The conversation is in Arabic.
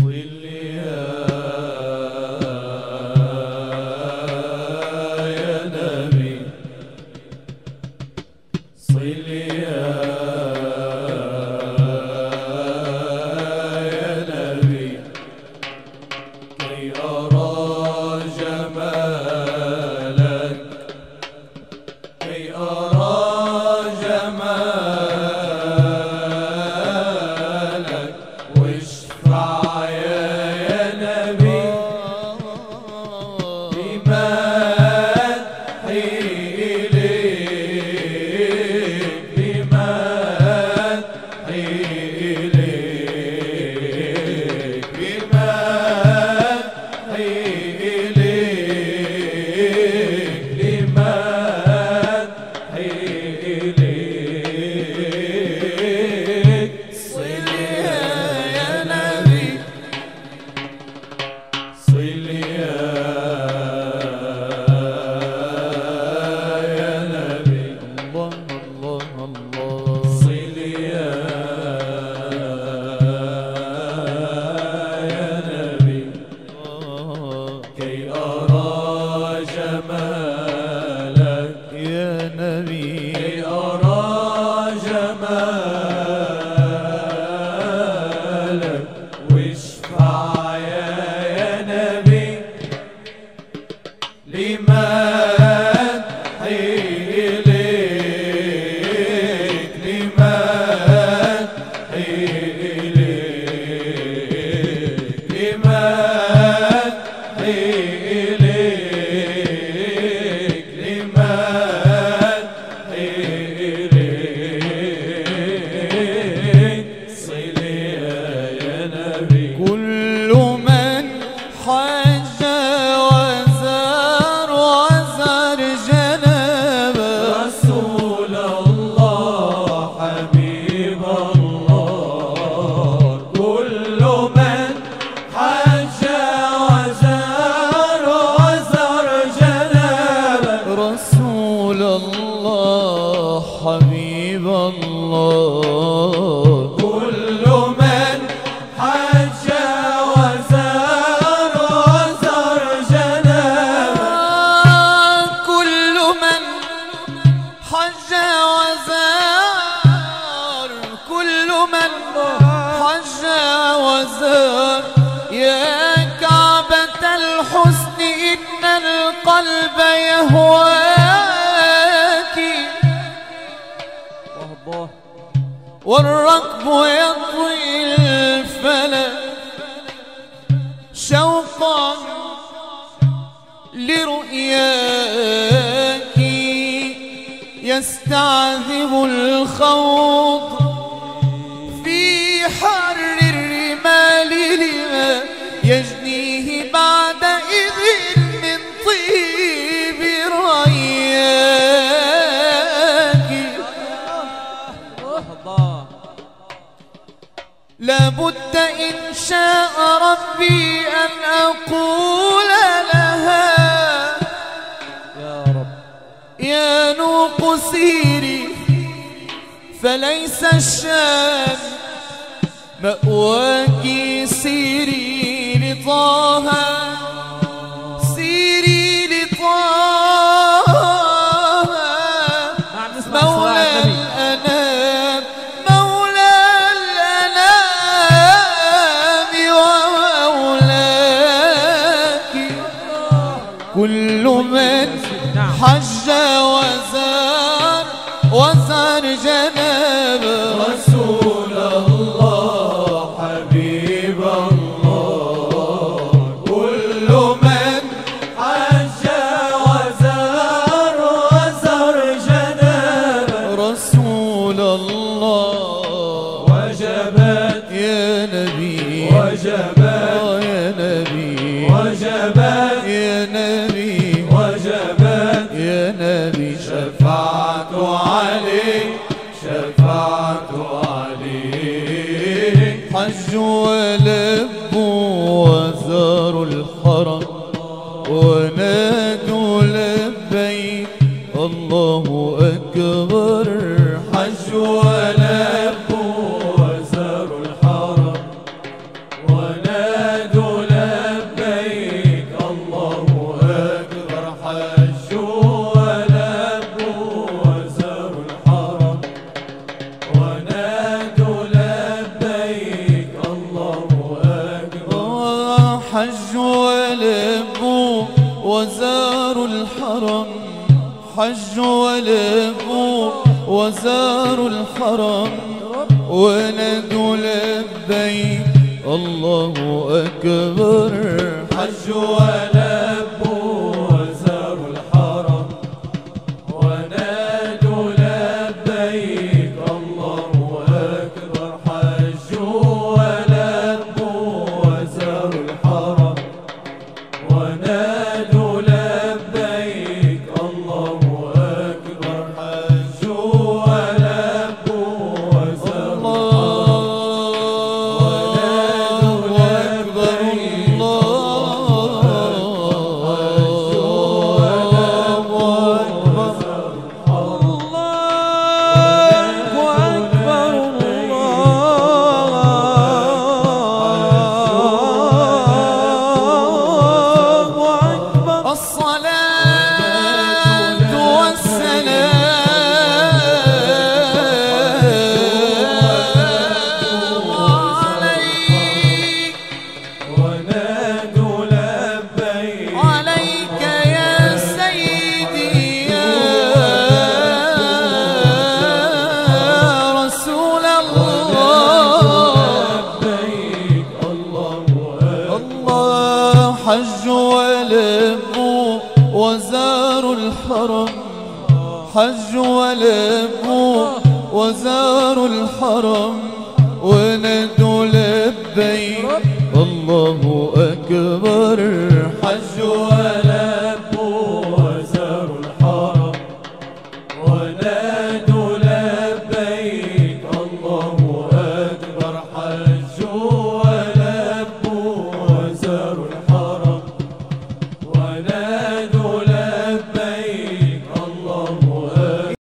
القلب يهواك والركب يطوي الفلك شوقا لرؤياك يستعذب الخوض في حر الرمال لما يجنيه بعد إذن من طيب رياك. لابد إن شاء ربي أن أقول لها يا رب يا نوق سيري فليس الشام مأواك. سيري لطه سيري لطه مولى الأنام مولى الأنام ومولاك. كل من حج وزار جناب رسول الله حبيب الله. كل من حج وزار جناب رسول الله. وجبت يا نبي وجبت يا نبي وجبت يا نبي وجبت يا نبي شفاعة علي شفاعة علي. حج ولبوا وزاروا الحرم ونادوا لبيك الله أكبر. حج ولبوا وزاروا الحرم ونادوا حجوا ولبوا وزاروا الحرم حجوا ولبوا وزاروا الحرم ونادوا لبيك الله أكبر حجوا ولبوا وزاروا الحرم ونادوا لبيك الله أكبر حجوا ولبوا وزاروا الحرم ونادوا لبيك الله أكبر حجوا ولبوا وزاروا حجوا ولبوا وزاروا الحرم حجوا ولبوا وزاروا الحرم ونادوا لبيك الله أكبر